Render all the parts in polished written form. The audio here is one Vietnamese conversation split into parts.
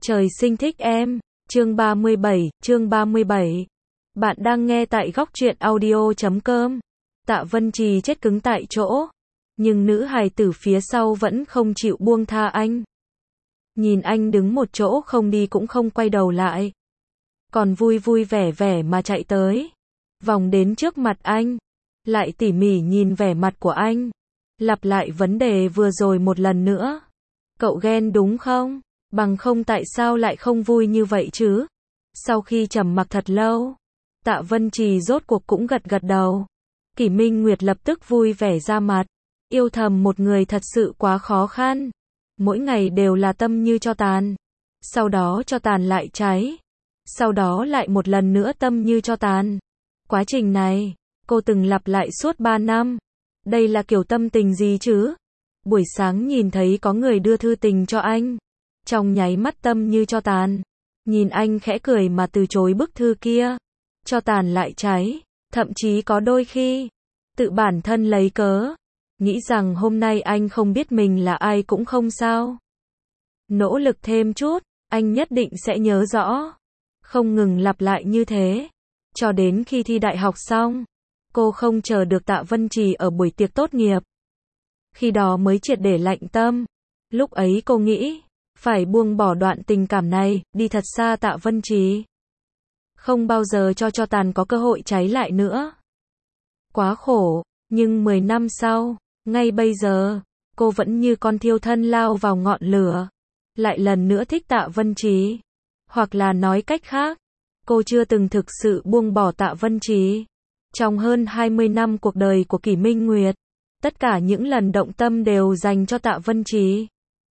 Trời sinh thích em. Chương 37. Bạn đang nghe tại góc truyện audio.com. Tạ Vân Trì chết cứng tại chỗ. Nhưng nữ hài tử phía sau vẫn không chịu buông tha anh. Nhìn anh đứng một chỗ không đi cũng không quay đầu lại. Còn vui vui vẻ vẻ mà chạy tới. Vòng đến trước mặt anh. Lại tỉ mỉ nhìn vẻ mặt của anh. Lặp lại vấn đề vừa rồi một lần nữa. Cậu ghen đúng không? Bằng không tại sao lại không vui như vậy chứ? Sau khi trầm mặc thật lâu, Tạ Vân Trì rốt cuộc cũng gật gật đầu. Kỷ Minh Nguyệt lập tức vui vẻ ra mặt. Yêu thầm một người thật sự quá khó khăn. Mỗi ngày đều là tâm như cho tàn. Sau đó cho tàn lại cháy. Sau đó lại một lần nữa tâm như cho tàn. Quá trình này, cô từng lặp lại suốt 3 năm. Đây là kiểu tâm tình gì chứ? Buổi sáng nhìn thấy có người đưa thư tình cho anh. Trong nháy mắt tâm như cho tàn. Nhìn anh khẽ cười mà từ chối bức thư kia. Cho tàn lại cháy. Thậm chí có đôi khi, tự bản thân lấy cớ. Nghĩ rằng hôm nay anh không biết mình là ai cũng không sao. Nỗ lực thêm chút, anh nhất định sẽ nhớ rõ. Không ngừng lặp lại như thế. Cho đến khi thi đại học xong, cô không chờ được Tạ Vân Trì ở buổi tiệc tốt nghiệp. Khi đó mới triệt để lạnh tâm. Lúc ấy cô nghĩ, phải buông bỏ đoạn tình cảm này, đi thật xa Tạ Vân Trì. Không bao giờ cho tàn có cơ hội cháy lại nữa. Quá khổ, nhưng 10 năm sau, ngay bây giờ, cô vẫn như con thiêu thân lao vào ngọn lửa. Lại lần nữa thích Tạ Vân Trì. Hoặc là nói cách khác, cô chưa từng thực sự buông bỏ Tạ Vân Trì. Trong hơn 20 năm cuộc đời của Kỷ Minh Nguyệt, tất cả những lần động tâm đều dành cho Tạ Vân Trì.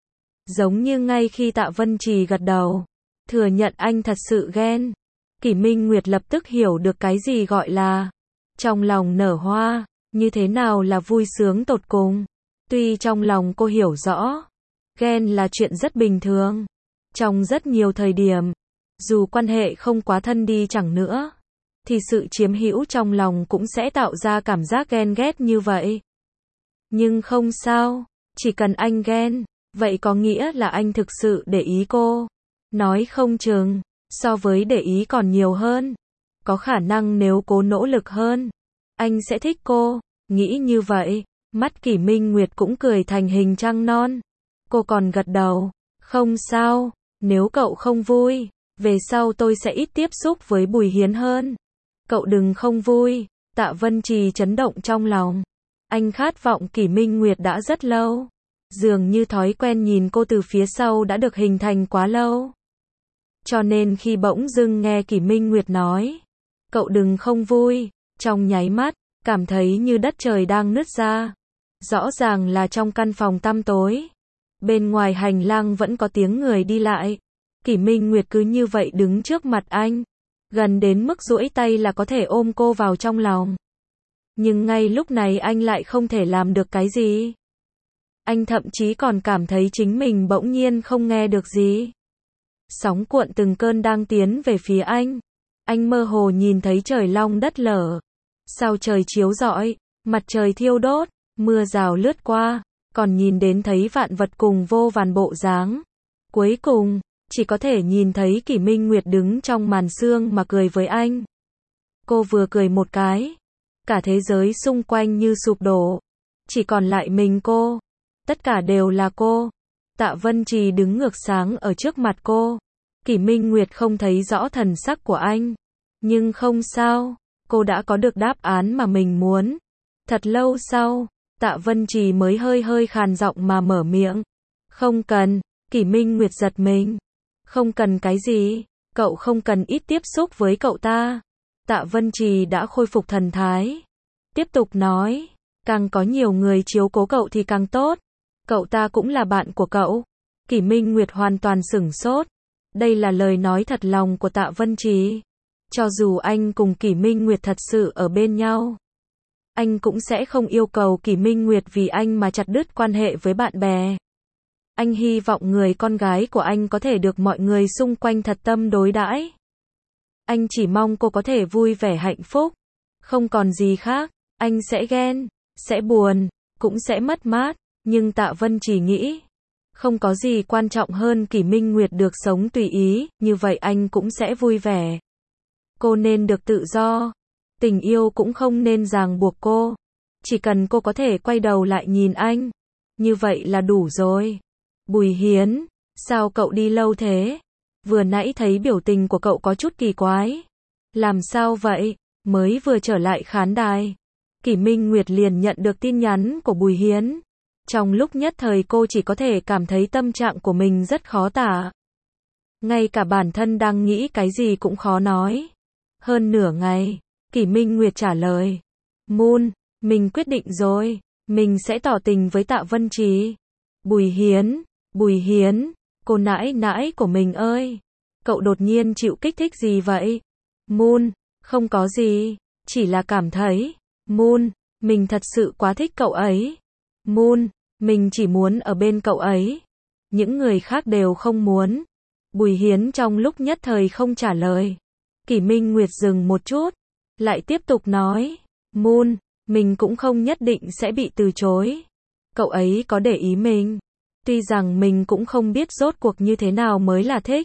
Giống như ngay khi Tạ Vân Trì gật đầu, thừa nhận anh thật sự ghen, Kỷ Minh Nguyệt lập tức hiểu được cái gì gọi là trong lòng nở hoa, như thế nào là vui sướng tột cùng. Tuy trong lòng cô hiểu rõ, ghen là chuyện rất bình thường. Trong rất nhiều thời điểm, dù quan hệ không quá thân đi chẳng nữa, thì sự chiếm hữu trong lòng cũng sẽ tạo ra cảm giác ghen ghét như vậy. Nhưng không sao, chỉ cần anh ghen, vậy có nghĩa là anh thực sự để ý cô. Nói không chừng, so với để ý còn nhiều hơn. Có khả năng nếu cố nỗ lực hơn, anh sẽ thích cô. Nghĩ như vậy, mắt Kỷ Minh Nguyệt cũng cười thành hình trăng non. Cô còn gật đầu, không sao, nếu cậu không vui, về sau tôi sẽ ít tiếp xúc với Bùi Hiến hơn. Cậu đừng không vui. Tạ Vân Trì chấn động trong lòng. Anh khát vọng Kỷ Minh Nguyệt đã rất lâu. Dường như thói quen nhìn cô từ phía sau đã được hình thành quá lâu. Cho nên khi bỗng dưng nghe Kỷ Minh Nguyệt nói, cậu đừng không vui, trong nháy mắt, cảm thấy như đất trời đang nứt ra. Rõ ràng là trong căn phòng tăm tối. Bên ngoài hành lang vẫn có tiếng người đi lại. Kỷ Minh Nguyệt cứ như vậy đứng trước mặt anh. Gần đến mức duỗi tay là có thể ôm cô vào trong lòng. Nhưng ngay lúc này anh lại không thể làm được cái gì. Anh thậm chí còn cảm thấy chính mình bỗng nhiên không nghe được gì. Sóng cuộn từng cơn đang tiến về phía anh. Anh mơ hồ nhìn thấy trời long đất lở. Sao trời chiếu rọi, mặt trời thiêu đốt, mưa rào lướt qua, còn nhìn đến thấy vạn vật cùng vô vàn bộ dáng. Cuối cùng, chỉ có thể nhìn thấy Kỷ Minh Nguyệt đứng trong màn sương mà cười với anh. Cô vừa cười một cái, cả thế giới xung quanh như sụp đổ. Chỉ còn lại mình cô. Tất cả đều là cô. Tạ Vân Trì đứng ngược sáng ở trước mặt cô. Kỷ Minh Nguyệt không thấy rõ thần sắc của anh. Nhưng không sao, cô đã có được đáp án mà mình muốn. Thật lâu sau, Tạ Vân Trì mới hơi khàn giọng mà mở miệng. Không cần. Kỷ Minh Nguyệt giật mình. Không cần cái gì? Cậu không cần ít tiếp xúc với cậu ta. Tạ Vân Trì đã khôi phục thần thái. Tiếp tục nói, càng có nhiều người chiếu cố cậu thì càng tốt. Cậu ta cũng là bạn của cậu. Kỷ Minh Nguyệt hoàn toàn sửng sốt. Đây là lời nói thật lòng của Tạ Vân Trì. Cho dù anh cùng Kỷ Minh Nguyệt thật sự ở bên nhau, anh cũng sẽ không yêu cầu Kỷ Minh Nguyệt vì anh mà chặt đứt quan hệ với bạn bè. Anh hy vọng người con gái của anh có thể được mọi người xung quanh thật tâm đối đãi. Anh chỉ mong cô có thể vui vẻ hạnh phúc. Không còn gì khác. Anh sẽ ghen, sẽ buồn, cũng sẽ mất mát. Nhưng Tạ Vân Trì nghĩ, Không có gì quan trọng hơn Kỷ Minh Nguyệt được sống tùy ý, như vậy anh cũng sẽ vui vẻ. Cô nên được tự do. Tình yêu cũng không nên ràng buộc cô. Chỉ cần cô có thể quay đầu lại nhìn anh. Như vậy là đủ rồi. Bùi Hiến, sao cậu đi lâu thế? Vừa nãy thấy biểu tình của cậu có chút kỳ quái. Làm sao vậy? Mới vừa trở lại khán đài. Kỷ Minh Nguyệt liền nhận được tin nhắn của Bùi Hiến. Trong lúc nhất thời cô chỉ có thể cảm thấy tâm trạng của mình rất khó tả. Ngay cả bản thân đang nghĩ cái gì cũng khó nói. Hơn nửa ngày, Kỷ Minh Nguyệt trả lời. Moon, mình quyết định rồi. Mình sẽ tỏ tình với Tạ Vân Trì. Bùi Hiến, cô nãi nãi của mình ơi. Cậu đột nhiên chịu kích thích gì vậy? Moon, không có gì. Chỉ là cảm thấy. Moon, mình thật sự quá thích cậu ấy. Moon, mình chỉ muốn ở bên cậu ấy. Những người khác đều không muốn. Bùi Hiến trong lúc nhất thời không trả lời. Kỷ Minh Nguyệt dừng một chút. Lại tiếp tục nói. Moon, mình cũng không nhất định sẽ bị từ chối. Cậu ấy có để ý mình. Tuy rằng mình cũng không biết rốt cuộc như thế nào mới là thích.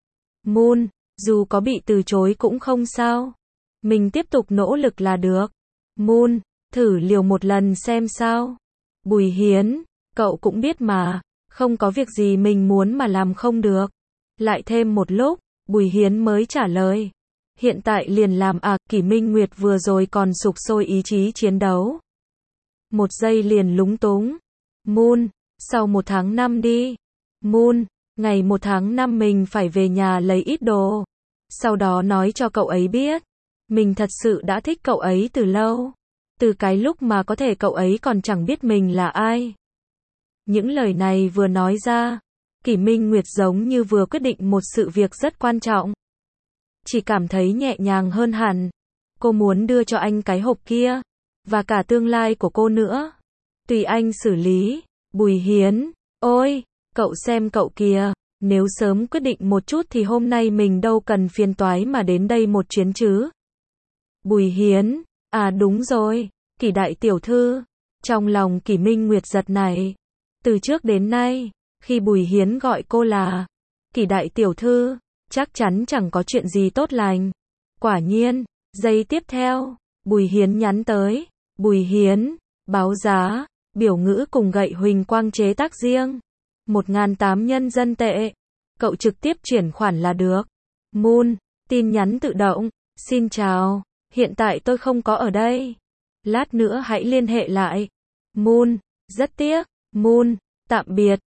Moon, dù có bị từ chối cũng không sao. Mình tiếp tục nỗ lực là được. Moon, thử liều một lần xem sao. Bùi Hiến, cậu cũng biết mà. Không có việc gì mình muốn mà làm không được. Lại thêm một lúc, Bùi Hiến mới trả lời. Hiện tại liền làm à? Kỷ Minh Nguyệt vừa rồi còn sục sôi ý chí chiến đấu. Một giây liền lúng túng. Moon, sau 1 tháng 5 đi. Moon, ngày 1 tháng 5 mình phải về nhà lấy ít đồ. Sau đó nói cho cậu ấy biết. Mình thật sự đã thích cậu ấy từ lâu. Từ cái lúc mà có thể cậu ấy còn chẳng biết mình là ai. Những lời này vừa nói ra, Kỷ Minh Nguyệt giống như vừa quyết định một sự việc rất quan trọng. Chỉ cảm thấy nhẹ nhàng hơn hẳn. Cô muốn đưa cho anh cái hộp kia. Và cả tương lai của cô nữa. Tùy anh xử lý. Bùi Hiến, ôi, cậu xem cậu kìa. Nếu sớm quyết định một chút thì hôm nay mình đâu cần phiền toái mà đến đây một chuyến chứ. Bùi Hiến, à đúng rồi, Kỷ đại tiểu thư. Trong lòng Kỷ Minh Nguyệt giật nảy. Từ trước đến nay, khi Bùi Hiến gọi cô là Kỷ đại tiểu thư, chắc chắn chẳng có chuyện gì tốt lành. Quả nhiên, giây tiếp theo, Bùi Hiến nhắn tới. Bùi Hiến, báo giá, biểu ngữ cùng gậy huỳnh quang chế tác riêng. 1.800 nhân dân tệ. Cậu trực tiếp chuyển khoản là được. Moon, tin nhắn tự động. Xin chào, hiện tại tôi không có ở đây. Lát nữa hãy liên hệ lại. Moon, rất tiếc. Moon, tạm biệt.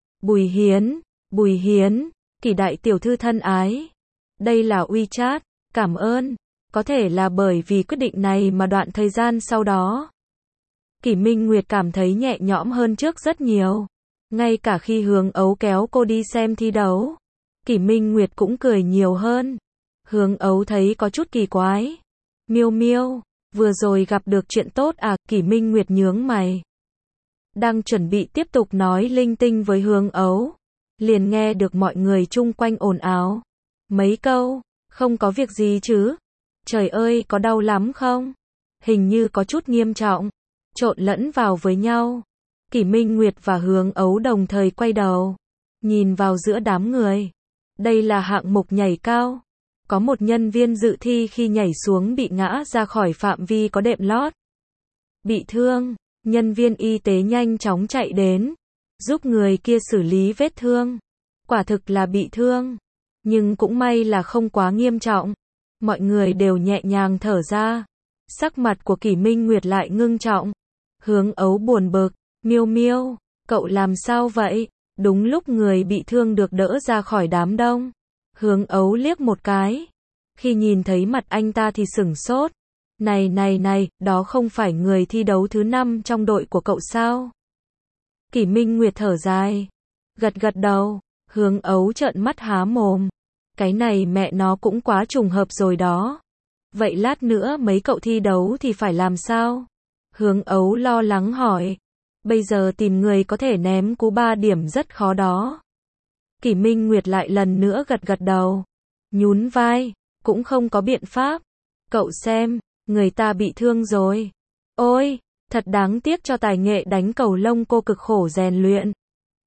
Bùi Hiến, Kỷ đại tiểu thư thân ái. Đây là WeChat, cảm ơn. Có thể là bởi vì quyết định này mà đoạn thời gian sau đó, Kỷ Minh Nguyệt cảm thấy nhẹ nhõm hơn trước rất nhiều. Ngay cả khi Hướng Ấu kéo cô đi xem thi đấu, Kỷ Minh Nguyệt cũng cười nhiều hơn. Hướng Ấu thấy có chút kỳ quái. Miêu Miêu, vừa rồi gặp được chuyện tốt à? Kỷ Minh Nguyệt nhướng mày. Đang chuẩn bị tiếp tục nói linh tinh với Hướng Ấu, liền nghe được mọi người chung quanh ồn ào. Mấy câu, không có việc gì chứ? Trời ơi, có đau lắm không? Hình như có chút nghiêm trọng. Trộn lẫn vào với nhau. Kỷ Minh Nguyệt và Hướng Ấu đồng thời quay đầu, nhìn vào giữa đám người. Đây là hạng mục nhảy cao. Có một nhân viên dự thi khi nhảy xuống bị ngã ra khỏi phạm vi có đệm lót. Bị thương, nhân viên y tế nhanh chóng chạy đến, giúp người kia xử lý vết thương. Quả thực là bị thương, nhưng cũng may là không quá nghiêm trọng. Mọi người đều nhẹ nhàng thở ra. Sắc mặt của Kỷ Minh Nguyệt lại ngưng trọng. Hướng Ấu buồn bực. Miêu Miêu, cậu làm sao vậy? Đúng lúc người bị thương được đỡ ra khỏi đám đông. Hướng Ấu liếc một cái. Khi nhìn thấy mặt anh ta thì sửng sốt. Này, đó không phải người thi đấu thứ 5 trong đội của cậu sao? Kỷ Minh Nguyệt thở dài. Gật đầu. Hướng Ấu trợn mắt há mồm. Cái này mẹ nó cũng quá trùng hợp rồi đó. Vậy lát nữa mấy cậu thi đấu thì phải làm sao? Hướng Ấu lo lắng hỏi. Bây giờ tìm người có thể ném cú 3 điểm rất khó đó. Kỷ Minh Nguyệt lại lần nữa gật đầu. Nhún vai. Cũng không có biện pháp. Cậu xem, người ta bị thương rồi. Ôi, thật đáng tiếc cho tài nghệ đánh cầu lông cô cực khổ rèn luyện.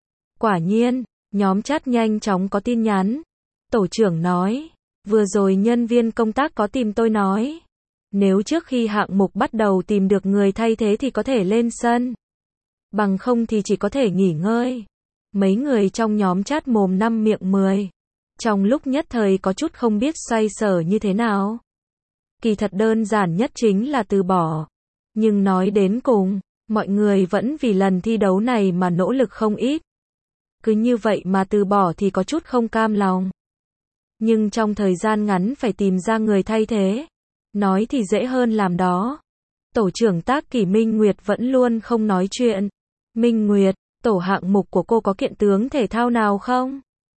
Quả nhiên, nhóm chat nhanh chóng có tin nhắn. Tổ trưởng nói, vừa rồi nhân viên công tác có tìm tôi nói, nếu trước khi hạng mục bắt đầu tìm được người thay thế thì có thể lên sân. Bằng không thì chỉ có thể nghỉ ngơi. Mấy người trong nhóm chat mồm năm miệng 10. Trong lúc nhất thời có chút không biết xoay sở như thế nào. Kỳ thật đơn giản nhất chính là từ bỏ. Nhưng nói đến cùng, mọi người vẫn vì lần thi đấu này mà nỗ lực không ít. Cứ như vậy mà từ bỏ thì có chút không cam lòng. Nhưng trong thời gian ngắn phải tìm ra người thay thế. Nói thì dễ hơn làm đó. Tổ trưởng tác kỷ Minh Nguyệt vẫn luôn không nói chuyện. Minh Nguyệt, tổ hạng mục của cô có kiện tướng thể thao nào không?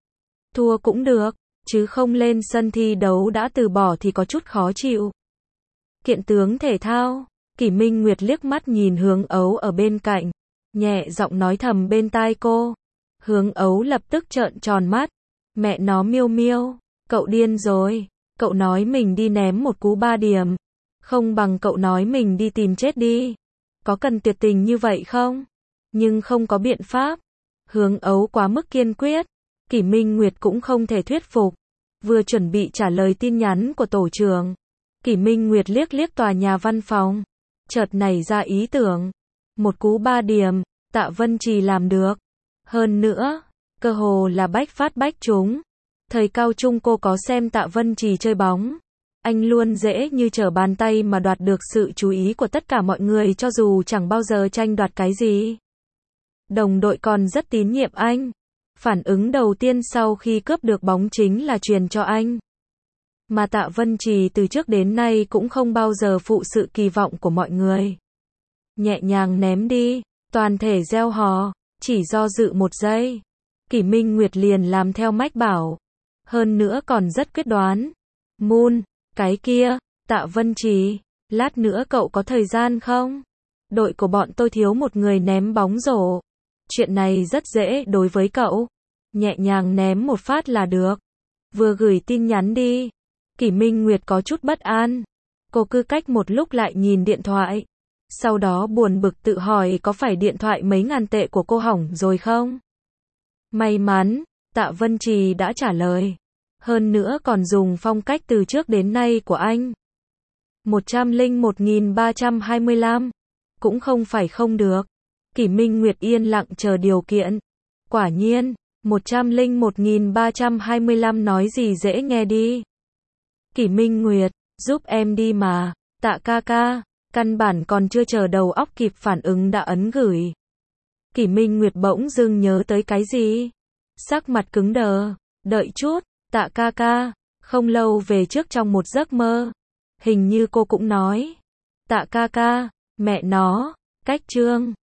Thua cũng được, chứ không lên sân thi đấu đã từ bỏ thì có chút khó chịu. Kiện tướng thể thao, kỷ Minh Nguyệt liếc mắt nhìn Hướng Ấu ở bên cạnh, nhẹ giọng nói thầm bên tai cô. Hướng Ấu lập tức trợn tròn mắt. Mẹ nó Miêu Miêu, cậu điên rồi, cậu nói mình đi ném một cú 3 điểm. Không bằng cậu nói mình đi tìm chết đi. Có cần tuyệt tình như vậy không? Nhưng không có biện pháp. Hướng Ấu quá mức kiên quyết. Kỷ Minh Nguyệt cũng không thể thuyết phục. Vừa chuẩn bị trả lời tin nhắn của tổ trưởng, Kỷ Minh Nguyệt liếc liếc tòa nhà văn phòng. Chợt nảy ra ý tưởng. Một cú 3 điểm, Tạ Vân Trì làm được. Hơn nữa, cơ hồ là bách phát bách trúng. Thời cao trung cô có xem Tạ Vân Trì chơi bóng. Anh luôn dễ như trở bàn tay mà đoạt được sự chú ý của tất cả mọi người cho dù chẳng bao giờ tranh đoạt cái gì. Đồng đội còn rất tín nhiệm anh. Phản ứng đầu tiên sau khi cướp được bóng chính là truyền cho anh. Mà Tạ Vân Trì từ trước đến nay cũng không bao giờ phụ sự kỳ vọng của mọi người. Nhẹ nhàng ném đi, toàn thể reo hò, chỉ do dự một giây. Kỷ Minh Nguyệt liền làm theo mách bảo. Hơn nữa còn rất quyết đoán. Moon, cái kia, Tạ Vân Trì, lát nữa cậu có thời gian không? Đội của bọn tôi thiếu một người ném bóng rổ. Chuyện này rất dễ đối với cậu. Nhẹ nhàng ném một phát là được. Vừa gửi tin nhắn đi. Kỷ Minh Nguyệt có chút bất an. Cô cứ cách một lúc lại nhìn điện thoại. Sau đó buồn bực tự hỏi có phải điện thoại mấy ngàn tệ của cô hỏng rồi không? May mắn, Tạ Vân Trì đã trả lời. Hơn nữa còn dùng phong cách từ trước đến nay của anh. 101.325. Cũng không phải không được. Kỷ Minh Nguyệt yên lặng chờ điều kiện. Quả nhiên, 101.325 nói gì dễ nghe đi. Kỷ Minh Nguyệt, giúp em đi mà, Tạ ca ca, căn bản còn chưa chờ đầu óc kịp phản ứng đã ấn gửi. Kỷ Minh Nguyệt bỗng dưng nhớ tới cái gì? Sắc mặt cứng đờ, đợi chút, Tạ ca ca, không lâu về trước trong một giấc mơ. Hình như cô cũng nói. Tạ ca ca, mẹ nó, cách chương.